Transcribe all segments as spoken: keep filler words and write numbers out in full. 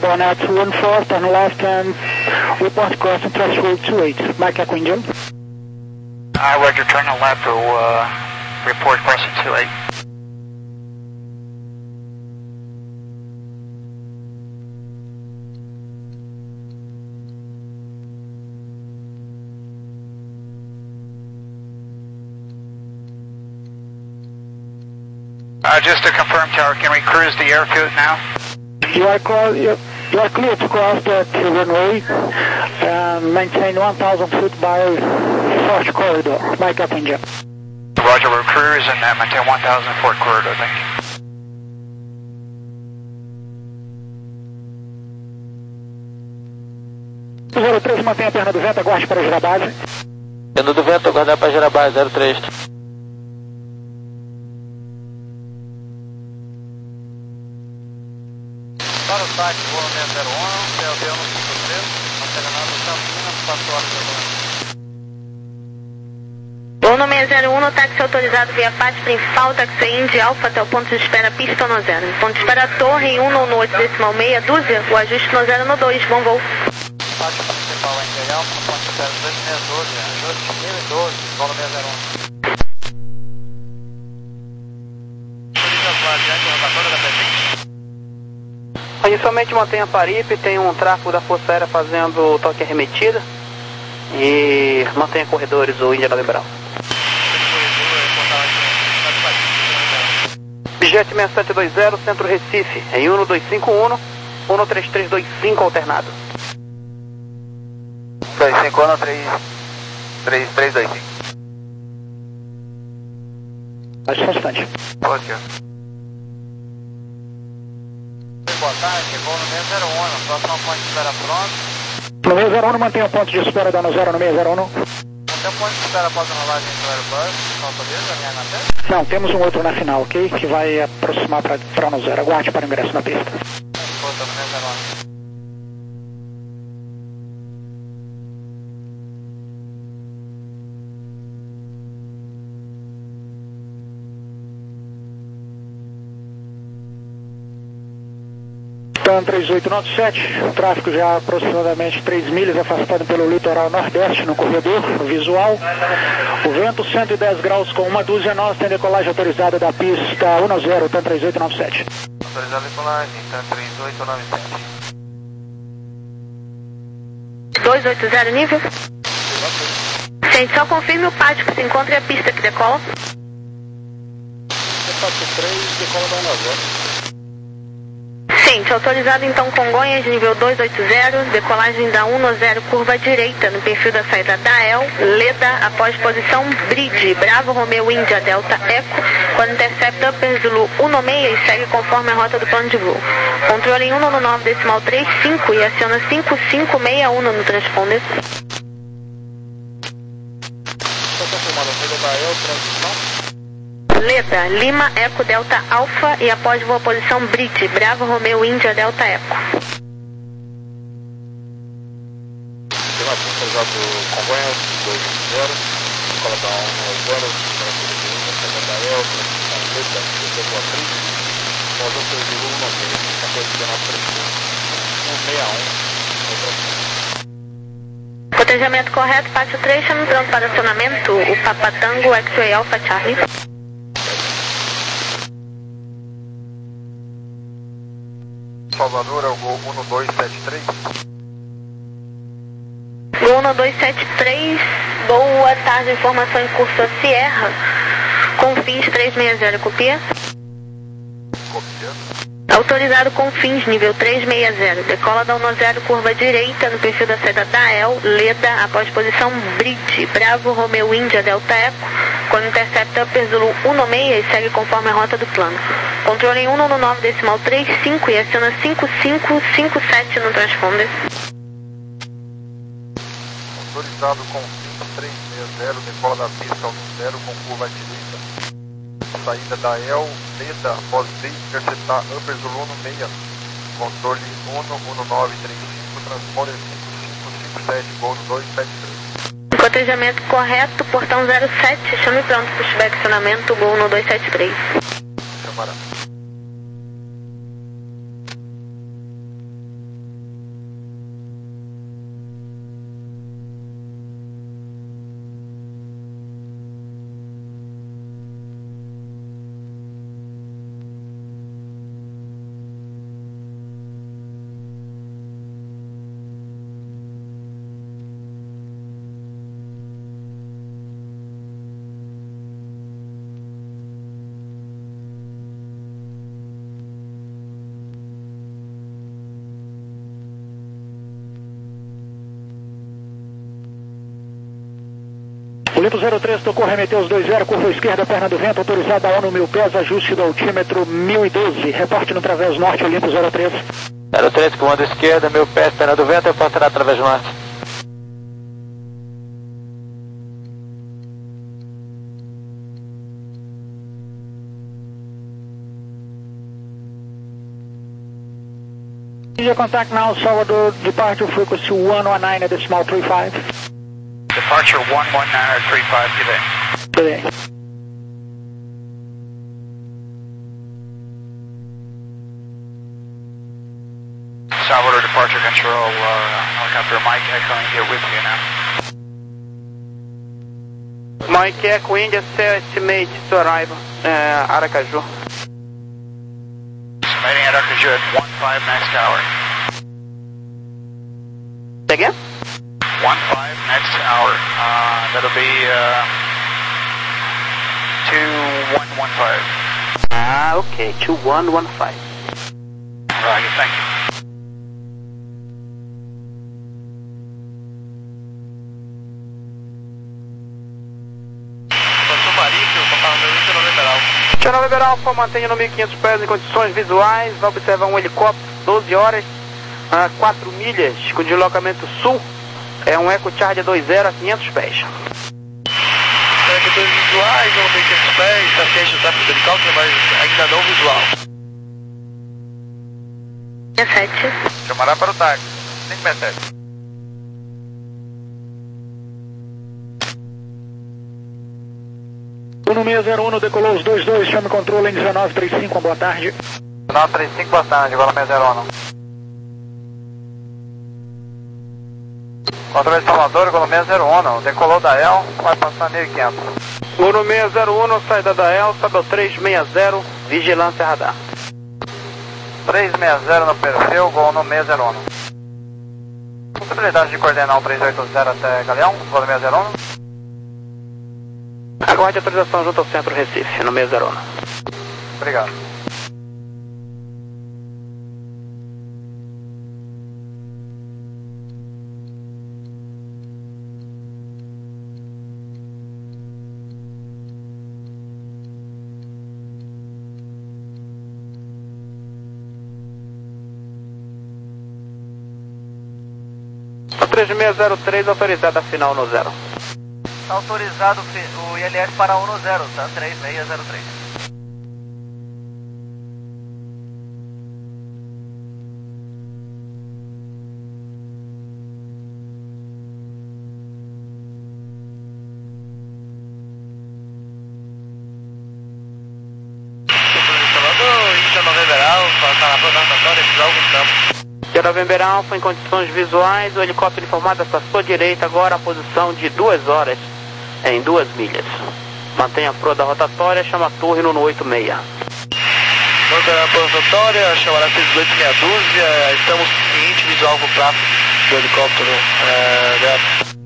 One out to one four, turn left and report crossing threshold two eight. Mike Echo India. I roger, turn left to uh, report crossing two eight. Uh, just to confirm, Tower, can we cruise the airfield now? You are, call, you, you are clear to cross that runway and maintain one thousand feet by fourth corridor. Mike up India. Roger, we're cruise and uh, maintain one thousand fourth corridor, thank you. zero três, mantenha a perna do vento, aguarde para girar base. Perna do vento, aguardar para girar base, zero três. Para o site, voo seis zero um, P L D um cinco três, acelerado Campinas, quatro horas da manhã. Voo no seis zero um, táxi autorizado via P A T P Principal, táxi Indy Alfa até o ponto de espera pista no zero. Ponto de espera Torre um no oito decimal meia dúzia, o ajuste no zero no dois, bom voo. P A T P Principal Indy Alfa, ponto de espera dois seis um dois, ajuste mil e doze, voo no seis zero um. Utiliza a variante rotatória da P vinte. Inicialmente mantenha a paripe, tem um tráfego da Força Aérea fazendo toque arremetida e mantenha corredores o Índia Liberal. Jet seis sete dois zero, Centro Recife, em um dois cinco um, um três três dois cinco alternado. dois cinco um, três três dois cinco. Baixe bastante. Ok. Boa tarde, voo no seis zero um, próximo ponto de espera pronto. No seis zero um, mantenha o ponto de espera dando zero no seis zero um. Mantém o ponto de espera após a rolagem do Airbus, autoriza a minha na pista? Não, temos um outro na final, ok? Que vai aproximar para no zero. Aguarde para o ingresso na pista. Escuta, no seis zero um. TAM três oito nove sete, o tráfego já aproximadamente três milhas afastado pelo litoral nordeste no corredor visual. O vento cento e dez graus com uma dúzia nós, tem decolagem autorizada da pista um zero, TAM três oito nove sete. Autorizada a decolagem, TAM três oito nove sete. dois oito zero nível. Gente, só confirme o pátio que se encontra e a pista que decola. três, decola da um zero. Gente, autorizado então Congonhas, nível dois oito zero, decolagem da um zero, curva direita, no perfil da saída da El, Leda, após posição Bridge, Bravo Romeo India Delta Eco, quando intercepta Upper Zulu um seis e segue conforme a rota do plano de voo. Controle em um nove decimal trinta e cinco e aciona cinco cinco seis um no transponder. Estou confirmando a saída da El, transição. Leda, Lima, Eco, Delta, Alfa e após voa posição Bridge, Bravo, Romeo, Índia, Delta, Eco. Sistema autorizado Congonhas, dois zero, escola da um zero, escola da El, transição Leda, desceu do atriz, modo seu Zulu um seis, quatorze dezenove três um seis um, Cotejamento correto, pátio três, chame pronto para acionamento, o Papa Tango, X-Ray Alpha Charlie. Salvador é o Gol um dois sete três. Gol um dois sete três, boa tarde, informação em curso a Sierra, com fins três seis zero, copia. Copia. Autorizado com fins nível três seis zero, decola da um zero, curva direita, no perfil da saída da El, Leda, após posição Bridge, Bravo, Romeo, Índia, Delta, Eco, quando intercepta Upper Zulu um seis e segue conforme a rota do plano. Controle em um nove decimal trinta e cinco e aciona cinco cinco cinco sete no transponder. Autorizado com fins três seis zero, decola da pista um zero com curva direita. Saída da El, Leda, após interceptar Upper Zulu um seis. Controle um um nove três cinco, transponder cinco cinco cinco sete, Gol dois sete três. Cotejamento correto, portão zero sete, chame pronto para o subaccionamento, Gol um dois sete três. Chamará. Olimpo zero três, tocou, remeteu os dois zero, curva esquerda, perna do vento, autorizada a ONU mil pés, ajuste do altímetro mil e doze, reporte no Través Norte, Olimpo zero três. zero três, comando esquerda, mil pés, perna do vento, reporte na Través Norte. Media contact now, Salvador, departure frequency one one nine at decimal three five. Departure one one nine three five, good day. Good day. Salvador departure control, uh, helicopter Mike Echo India with you now. Mike Echo India, estimate to arrive uh, Aracaju. Estimating at Aracaju at one five next hour. Say again? one five next hour. Uh, that'll be uh, two one one five. Ah, okay, two one one five. Right, thank you. Channel Weber Alpha, mantenha no mil e quinhentos pés em condições visuais, vai observar um helicóptero, doze horas, a quatro milhas, com deslocamento sul, é um Eco Charger dois zero a quinhentos pés. Condições visuais, no mil e quinhentos pés, está ciente do tráfego do helicóptero, mas ainda não visual. sete. Chamará para o táxi, cinco sessenta e sete. Uno seis zero um, decolou os dois dois, chame controle em dezenove trinta e cinco, boa tarde. dezenove trinta e cinco, boa tarde, igual a seis zero um. Controle de Salvador, igual a seis zero um, decolou da E L, vai passar mil e quinhentos. Uno seis zero um, saída da E L, sobe três seis zero, vigilância radar. três seis zero no perfil, gol no seis zero um. Possibilidade de coordenar o três oito zero até Galeão, gol no seis zero um. Aguarde autorização junto ao centro Recife, no seis zero um. Obrigado. O três seis zero três autorizada final no zero. Está autorizado o I L S para um no zero, tá? três seis zero três. November Alpha em condições visuais, o helicóptero informado à sua direita, agora a posição de duas horas em duas milhas. Mantenha a proa da rotatória, chama a torre no oito seis. Manda a proa da rotatória, chamará seis oito meia dúzia, estamos ciente visual com o tráfego do helicóptero. É,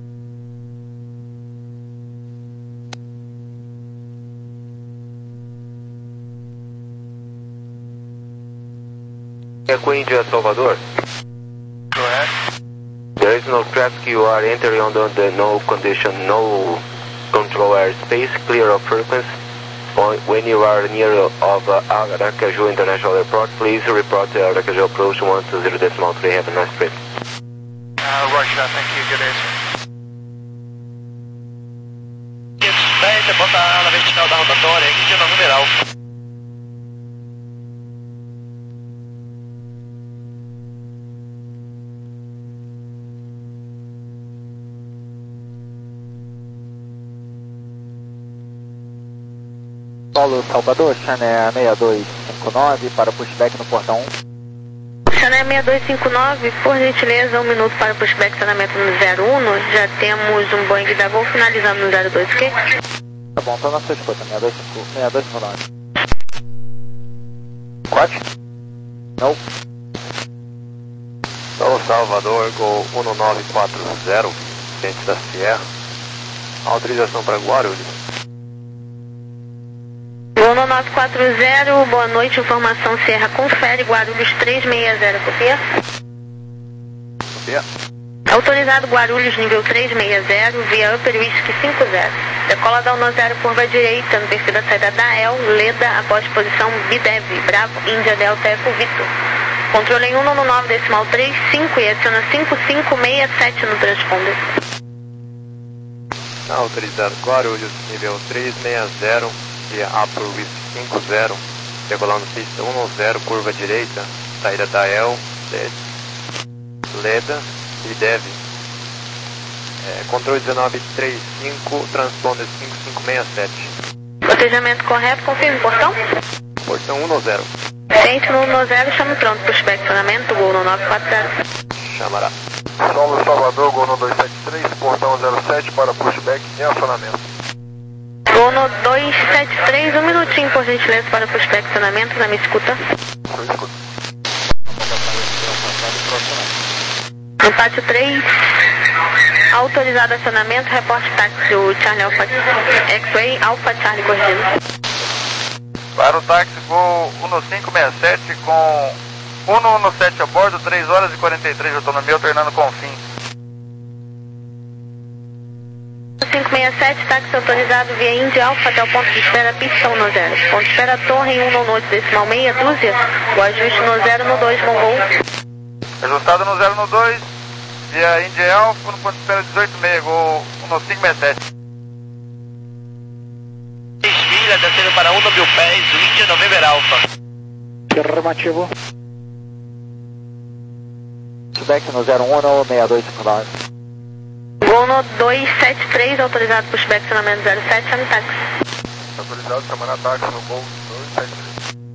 Echo India, Salvador. correto. There is no traffic, you are entering under the no condition, no control airspace, clear of frequency. When you are near of uh, Aracaju International Airport, please report the Aracaju approach one two zero decimal three. Have a nice trip. Uh, Roger, thank you, good answer. quinhentos, bota a ala vertical da rotatória, Índia na numeral. Paulo Salvador, Channel seis dois cinco nove para pushback no portão um. Channel seis dois cinco nove, por gentileza, um minuto para pushback estacionamento no zero um. Já temos um Boeing da Gol finalizando no zero dois, ok? Tá bom, tô na sua escuta, seis dois cinco nove. Quatro? Não. Paulo Salvador, Gol um nove quatro zero, ciente da Sierra. Autorização para Guarulhos. um nove quatro zero, boa noite, informação Sierra, confere, Guarulhos três seis zero, copia? Copia. Autorizado Guarulhos, nível três seis zero, via Upper Whisky cinco zero. Decola da um zero, curva direita, no perfil da saída da E L, Leda, após posição B D E V, Bravo, Índia, Delta, Eco, Vitor. Controle em cento e nove decimal trinta e cinco e adiciona cinco cinco seis sete no transponder. Autorizado Guarulhos, nível três seis zero, via Upper Whisky cinco zero, decolando pista cem, curva direita, saída da E L, Leda, B D E V. É, controle dezenove trinta e cinco, transponder cinco cinco seis sete. Botejamento correto, confirme o portão? Portão um zero. Ciente no um zero, chame pronto para o inspecionamento, Gol no nove quatro zero. Chamará. Solo Salvador, Gol no dois sete três, portão zero sete para pushback em acionamento. Gol no dois sete três, um minutinho por gentileza para o inspecionamento, na minha escuta. Eu escuto. No pátio três, autorizado acionamento, reporte táxi do Charlie Alpha X-Ray, Alpha Charlie corrigindo. Para o táxi Gol um cinco seis sete com cento e dezessete a bordo, três horas e quarenta e três de autonomia, alternando com o fim. cinco seis sete, táxi autorizado via Índia Alpha até o ponto de espera pista um zero. Ponto de espera torre em um no decimal meia dúzia, o ajuste no zero no dois, Mongol. Ajustado no zero no dois, via Índia Alpha, no ponto de espera dezoito seis, Gol um cinco seis sete. Milha, descendo para um mil pés, Índia November Alpha. Afirmativo. Pushback no zero um no seis dois cinco nove. Gol no dois sete três, autorizado pushback acionamento zero sete, chame táxi. Autorizado chamar táxi no Gol dois sete três.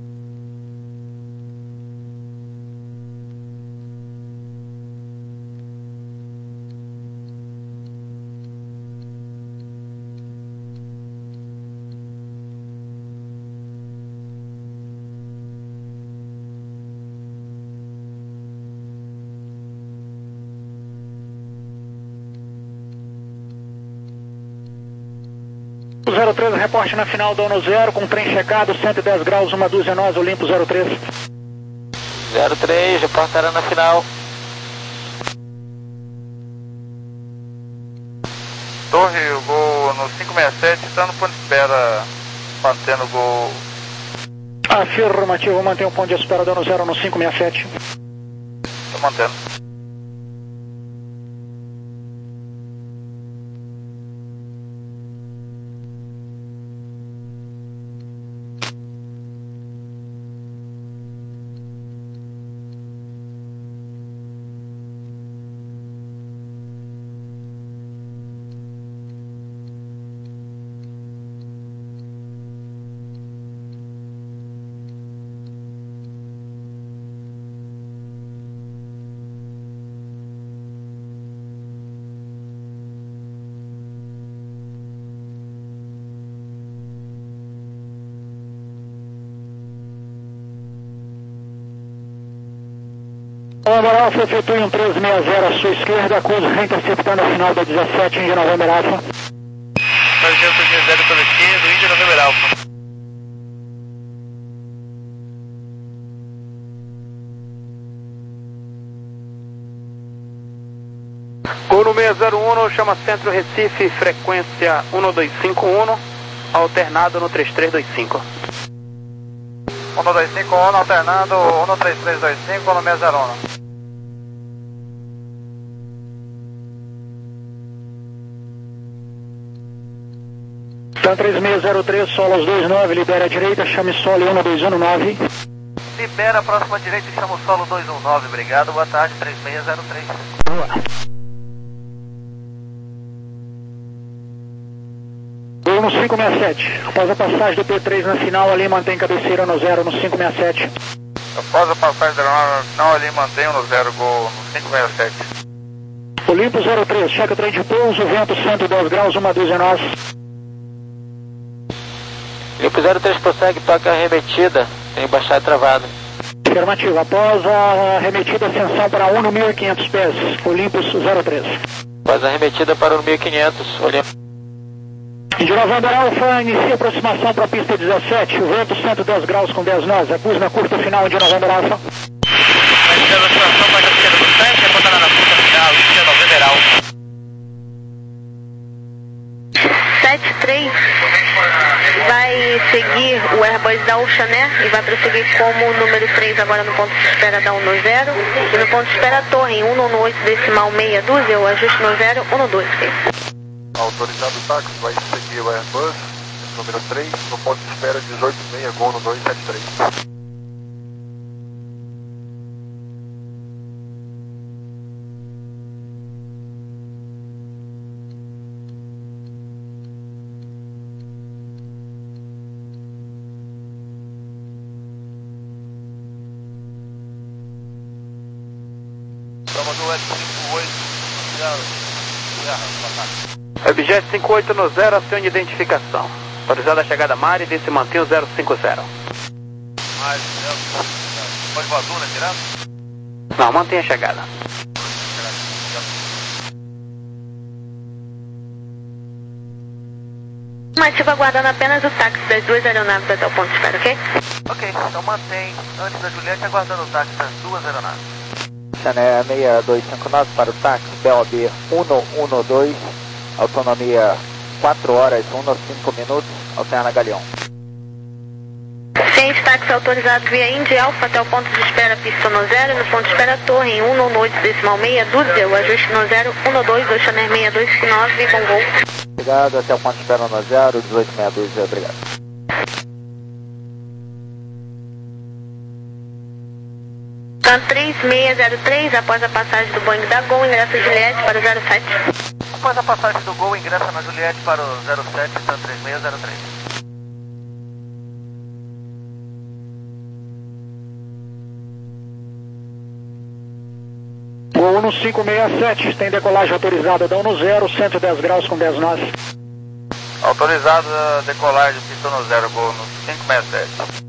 zero três, reporte na final do ano zero, com trem checado, cento e dez graus, uma dúzia nós, Olimpo zero três. zero três, reportará na final. Torre, o Gol no cinco seis sete, está no ponto de espera, mantendo o Gol. Afirmativo, mantém o ponto de espera do ano zero no cinco seis sete. Estou mantendo. November Alpha, efetue um três seis zero à sua esquerda, acusa interceptando a final da dezessete, Índia November Alpha. três seis zero pela esquerda, Índia November Alpha. Gol no seis zero um, chama Centro Recife, frequência um dois cinco um, alternado no três três dois cinco. um dois cinco um, alternado um três três dois cinco no seis zero um. Tan três seis zero três, solo aos dois nove, libera a direita, chame solo um dois um nove. Libera a próxima direita e chama o solo dois um nove, obrigado, boa tarde, três seis zero três. Boa. Gol no cinco seis sete, após a passagem do P três na final ali, mantém cabeceira no zero no cinco seis sete. Após a passagem da final ali, mantém no zero, Gol no cinco seis sete. Olimpo zero três, checa o trem de pouso, vento cento e dez graus, uma dúzia nós. Olimpo zero três prossegue, toca a remetida, tem baixada travada. Afirmativo, após a remetida, ascensão para um no mil e quinhentos pés, Olympus zero três. Após a remetida para o mil e quinhentos, Olympus. De November Alpha, inicia aproximação para a pista dezessete, o vento cento e dez graus com dez nós, acuse na curta final de November Alpha. A aproximação para a esquerda do sete, apontada na curta final, Índia November Airbus da Ocean Air e vai prosseguir como número três agora no ponto de espera da um nove zero. E no ponto de espera torre em cento e dezenove decimal meia dúzia, o ajuste no zero, cento e doze. Autorizado o táxi, vai seguir o Airbus, número três, no ponto de espera dezoito meia, gol no dois sete três. Objeto cinco oito no zero, acione de identificação. Autorizada a chegada Mari, desse mantém o zero cinco zero. Mari, zero cinco zero. Pode vazou, né, direto? Não, mantenha a chegada. Estimativa aguardando apenas o táxi das duas aeronaves até o ponto de espera, ok? Ok, então mantém antes da Juliette aguardando o táxi das duas aeronaves. Chanel seis dois cinco nove para o táxi B O B cento e doze, autonomia quatro horas e cinco minutos, alterna Galeão. Ciente, táxi autorizado via Indy Alpha até o ponto de espera pista no zero, no ponto de espera torre em cento e dezenove decimal meia dúzia, o ajuste no zero, cento e doze, Ocean Air seis dois cinco nove, bom voo. Obrigado, até o ponto de espera no zero, dezoito meia dúzia, obrigado. Tan três seis zero três, após a passagem do Boeing da Gol, ingressa Juliette para o zero sete. Após a passagem do Gol, ingressa na Juliette para o zero sete, Tan três seis zero três. Gol no cinco seis sete, tem decolagem autorizada da um no zero, cento e dez graus com dez nós. Autorizado a decolagem pista no zero, gol no cinco seis sete.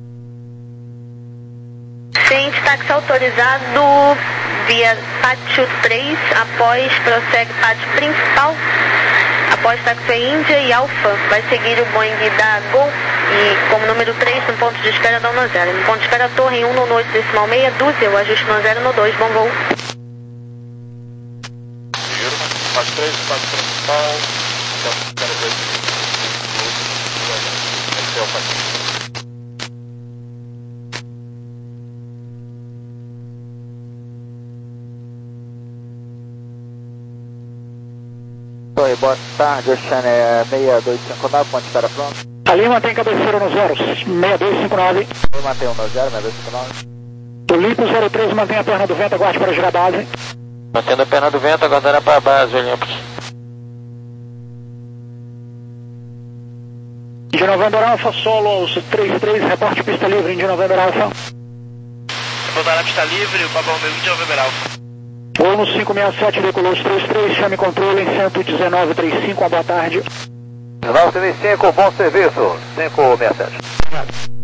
Ciente, táxi autorizado via pátio três, após prossegue pátio principal, após taxiway Índia e Alfa, vai seguir o Boeing da Gol e como número três no ponto de espera da um no zero. No ponto de espera torre em cento e dezenove decimal meia dúzia, o ajuste no zero no dois, bom voo. Pátio três, pátio principal, então espera dois minutos. Esse é o pátio. Oi, boa tarde, Ocean seis dois cinco nove, ponto de espera pronto. Ali mantém cabeceira no zero, seis dois cinco nove. Eu mantenho o no zero, seis dois cinco nove. Olimpo zero três, mantém a perna do vento, aguarde para girar base. Mantendo a perna do vento, aguardando para a base, Olympus. De November Alpha, solo aos três três, reporte pista livre, de November Alpha. Vou dar na pista livre, o Babão meu de November Alpha. Ou no cinco seis sete, decolou os três três, chame controle em cento e dezenove trinta e cinco, uma boa tarde. nove trinta e cinco, bom serviço, cinco seis sete. Obrigado.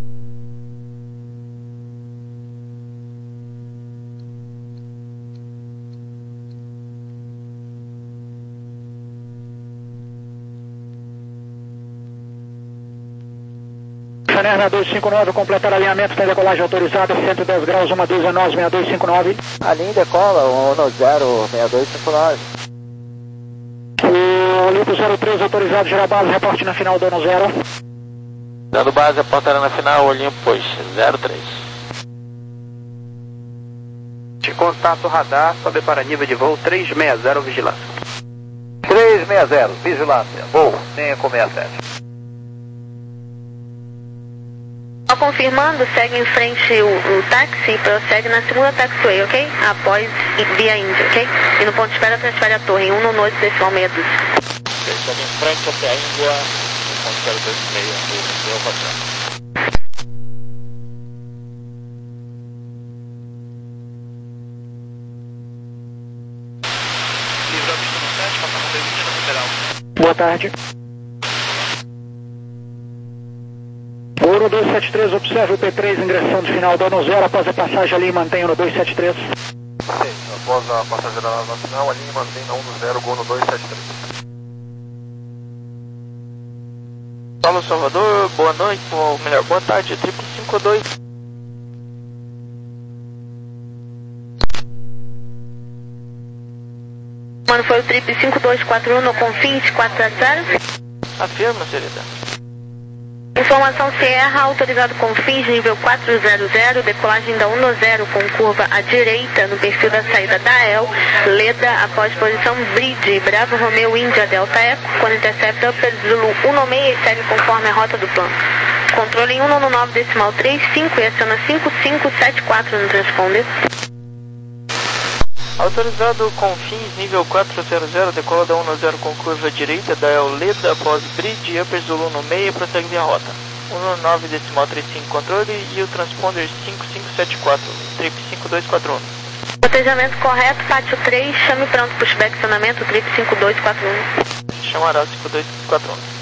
Chanel dois cinco nove, completar alinhamento, tem decolagem autorizada, cento e dez graus, uma dúzia nós, seis dois cinco nove. A linha decola, um no zero, seis dois cinco nove. O Olimpo zero três, autorizado, girar base, reporte na final do ano zero. Dando base, apontará na final, Olympus zero três. De contato radar, sobe para nível de voo três seis zero, vigilância. três seis zero, vigilância, voo cinco seis sete. Só confirmando, segue em frente o, o táxi e prossegue na segunda taxiway, ok? Após via Índia, ok? E no ponto de espera transfere a torre em cento e dezenove decimal meia dúzia. Ok, segue em frente até a Índia, no ponto de espera dois meia, do Alpha. Livre a pista no sete, passar no Índia no Federal. Boa tarde. Ouro dois sete três, observe o P três, ingressão de final do ano zero, após a passagem ali, mantenha no dois sete três. Sim, após a passagem da na final, a linha mantém na um no zero, gol no dois sete três. Paulo Salvador, boa noite, ou melhor, boa tarde, triplo cinco dois. Mano, foi o trip cinco dois quatro um no Confins quatro zero zero. Afirma, querida. O Informação Sierra, autorizado com fins nível quatrocentos, decolagem da um zero com curva à direita no perfil da saída da E L, Leda, após posição Bridge, Bravo Romeo Índia Delta Eco, quando intercepta Upper Zulu cento e seis e segue conforme a rota do plano. Controle em cento e nove decimal trinta e cinco e aciona cinco cinco sete quatro no transponder. Autorizado com fins nível quatrocentos, decola da um zero com curva à direita da E L Leda após Bridge, Upper Zulu no meio e prossegue via rota. cento e nove decimal trinta e cinco controle e o transponder cinco cinco sete quatro, trip cinco dois quatro um. Protejamento correto, pátio três, chame pronto pushback acionamento, trip cinco dois quatro um. Chamará cinco dois quatro um.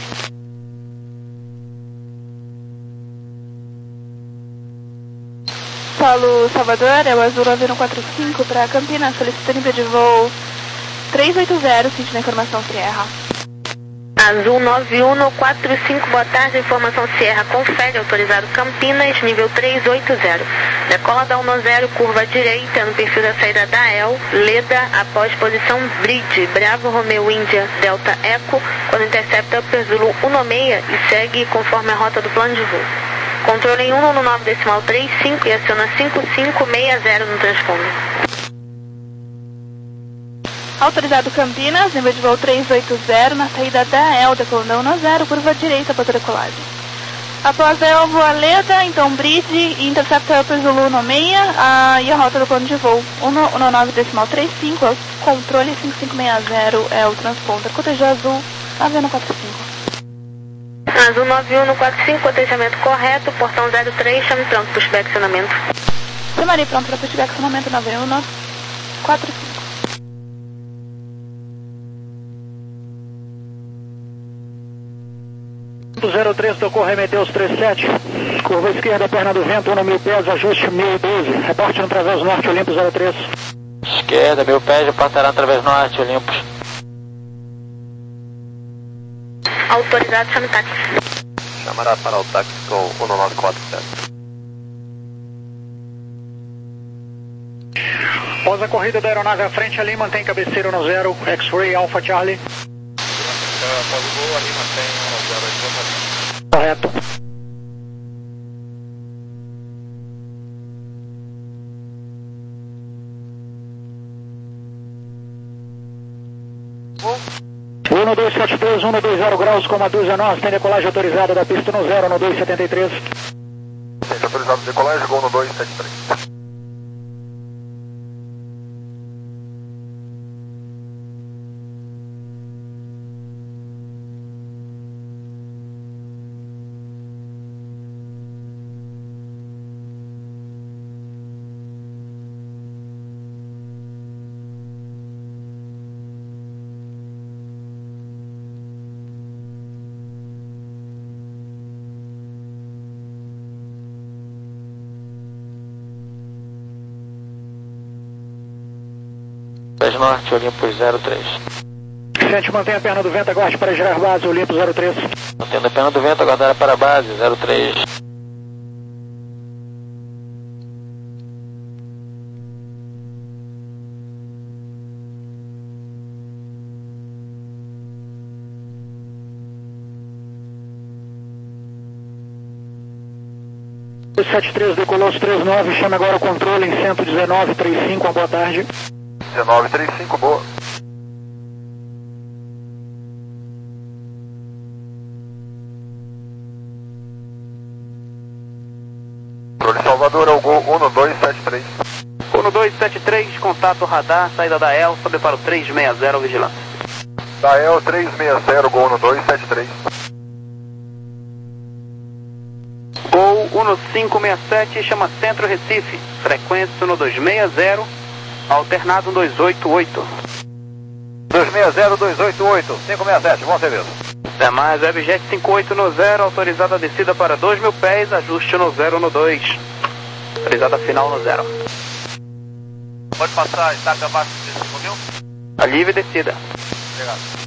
Paulo Salvador, é o Azul nove um quatro cinco para Campinas, solicitando nível de voo trezentos e oitenta, sentindo a informação Sierra. Azul nove um quatro cinco, boa tarde, informação Sierra, confere, autorizado Campinas, nível trezentos e oitenta. Decola da um zero, curva à direita, no perfil da saída da E L, Leda, após posição Bridge, Bravo Romeo Índia Delta Eco, quando intercepta Upper Zulu cento e seis e segue conforme a rota do plano de voo. Controle em cento e nove decimal trinta e cinco e aciona cinco cinco seis zero no transponder. Autorizado Campinas, nível de voo trezentos e oitenta, na saída da E L, decolando da um zero, curva direita para decolagem. Após a E L, voa Leda, então Bridge e intercepta Upper Zulu no seis a, e a rota do plano de voo. cento e nove decimal trinta e cinco, controle cinco cinco seis zero é o transponder. Cotejo Azul nove um quatro cinco. Azul nove um quatro cinco, cotejamento correto, portão zero três, chame pronto, pushback acionamento. Chamarei pronto para pushback acionamento nove um quatro cinco. zero três, tocou Remeteus trinta e sete, curva esquerda, perna do vento, um mil pés, ajuste mil e doze, reporte no Través Norte, Olympus zero três. Esquerda, mil pés, reportará no Través Norte, Olympus. Autorizado, chame táxi. Chamará para o táxi com cento e nove quatro sete. Após a corrida da aeronave à frente ali, mantém cabeceira no zero, X-Ray Alpha Charlie. Após o voo ali, mantém um zero oito. Correto. um dois sete dois, um dois zero graus, coma dúzia nós, tem decolagem autorizada da pista no zero, no dois setenta e três. Tem autorizado decolagem, gol no dois sete três. Través Norte, Olympus zero três. Gente, mantém a perna do vento, aguarde para girar base, Olympus zero três. Mantendo a perna do vento, aguardar para a base, zero três. dois sete três, decolou os trinta e nove, chama agora o controle em cento e dezenove, trinta e cinco, uma boa tarde. dezenove trinta e cinco, boa. Controle Salvador, ao gol um dois sete três. um dois sete três, contato radar, saída da E L, sobe para o trezentos e sessenta, vigilância. Da E L trezentos e sessenta, gol um dois sete três. Gol um cinco seis sete, chama Centro Recife, frequência um dois seis zero, alternado um dois oito oito. dois seis zero, dois oito oito, cinco seis sete, bom serviço. Demais, Webjet cinco oito no zero, autorizada a descida para dois mil pés, ajuste no zero no dois. Autorizada final no zero. Pode passar, está abaixo de cinco mil? A livre descida. Obrigado.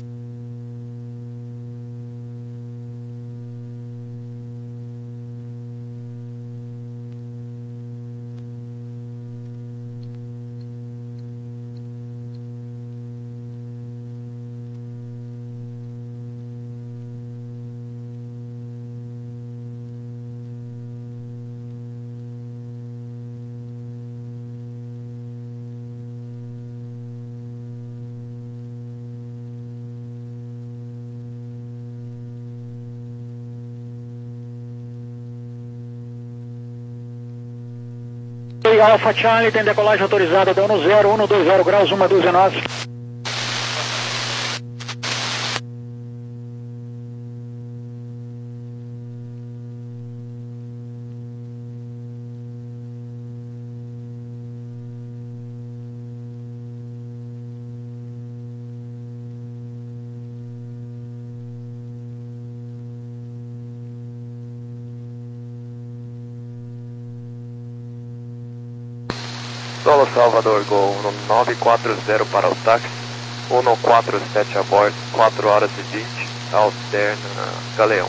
Alfa Charlie, tem decolagem autorizada, deu no zero, um dois zero graus, uma dúzia nós. Solo Salvador, Gol nove quatro zero para o táxi, um quatro sete a bordo, quatro horas e vinte, alterna Galeão.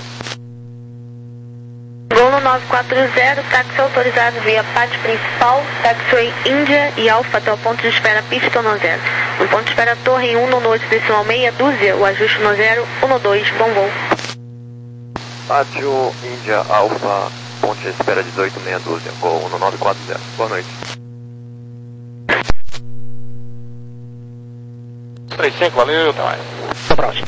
Gol no nove quatro zero, táxi autorizado via pátio principal, taxiway Índia e Alfa até o ponto de espera pista no zero. No ponto de espera torre em um oito decimal meia dúzia, o ajuste no zero, um dois, bom voo. Pátio Índia Alfa, ponto de espera dezoito meia dúzia, Gol no nove quatro zero. Boa noite. três cinco, valeu, até mais. Até a próxima.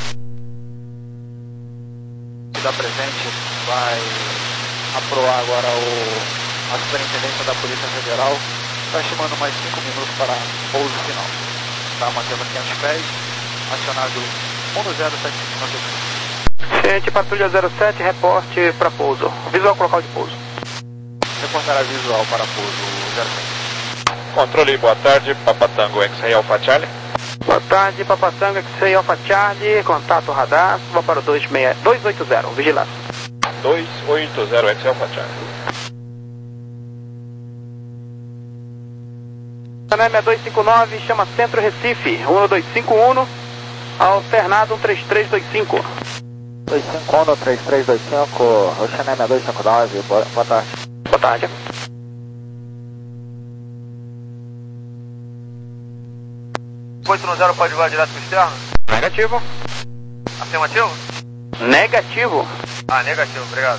Da presente vai aprovar agora o, a Superintendência da Polícia Federal. Está estimando mais cinco minutos para pouso final. Está mantendo quinhentos pés, acionado um zero sete cinco. Gente, patrulha zero sete, reporte para pouso. Visual para local de pouso. Reportará visual para pouso zero sete. Controle, boa tarde, Papatango X-Ray Alfa Charlie. Boa tarde, Papatango X-Ray Alfa Charlie, contato radar, suba para o dois oito zero, vigilância. dois oito zero X-Ray Alfa Charlie. Canal dois cinco nove, chama Centro Recife, um dois cinco um, alternado um três três dois cinco. dois cinco um, três três dois cinco, Oceanem dois cinco nove, boa, boa tarde. Boa tarde. oito um zero pode voar direto para o externo? Negativo. Afirmativo? Negativo. Ah, negativo, obrigado.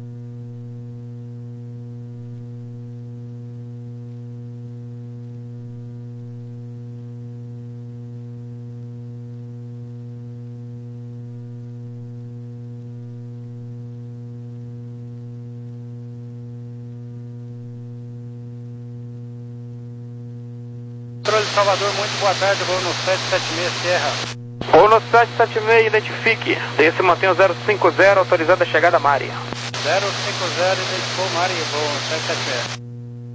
Controle Salvador, muito boa tarde, vou no sete sete seis Sierra. Vou no sete sete seis, identifique. D S mantém o zero cinco zero, autorizada a chegada a Mari. zero cinco zero, identificou Mari, vou no sete sete seis.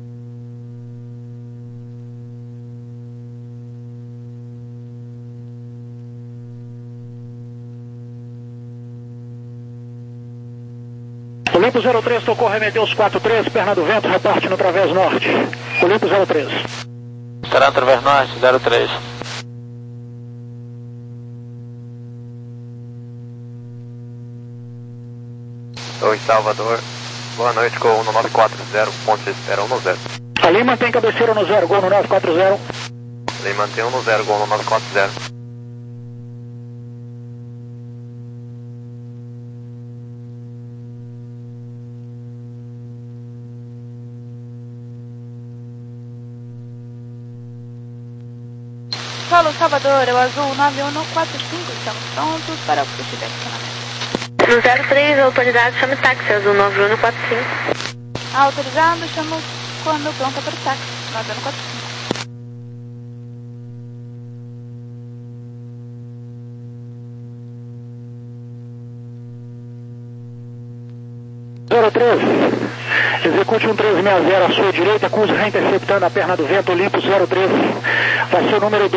Olimpo zero três, tocou, remeteu os quatro três, perna do vento, reporte no Través Norte. Olimpo zero três. Será Través Norte, zero três. Oi, Salvador. Boa noite, Gol no nove quatro zero, ponto de espera um zero. Ali mantém cabeceira no zero, Gol no nove quatro zero. Ali mantém um zero, Gol no nove quatro zero. Solo Salvador, é o azul nove um quatro cinco, estamos prontos para o posicionamento. No zero três, autorizado, chame táxi, azul nove um quatro cinco. Autorizado, chamo quando pronta para o táxi, nove um quatro cinco. zero três, execute um três seis zero à sua direita, curso reinterceptando a perna do vento, Olimpo zero três, vai ser o número dois.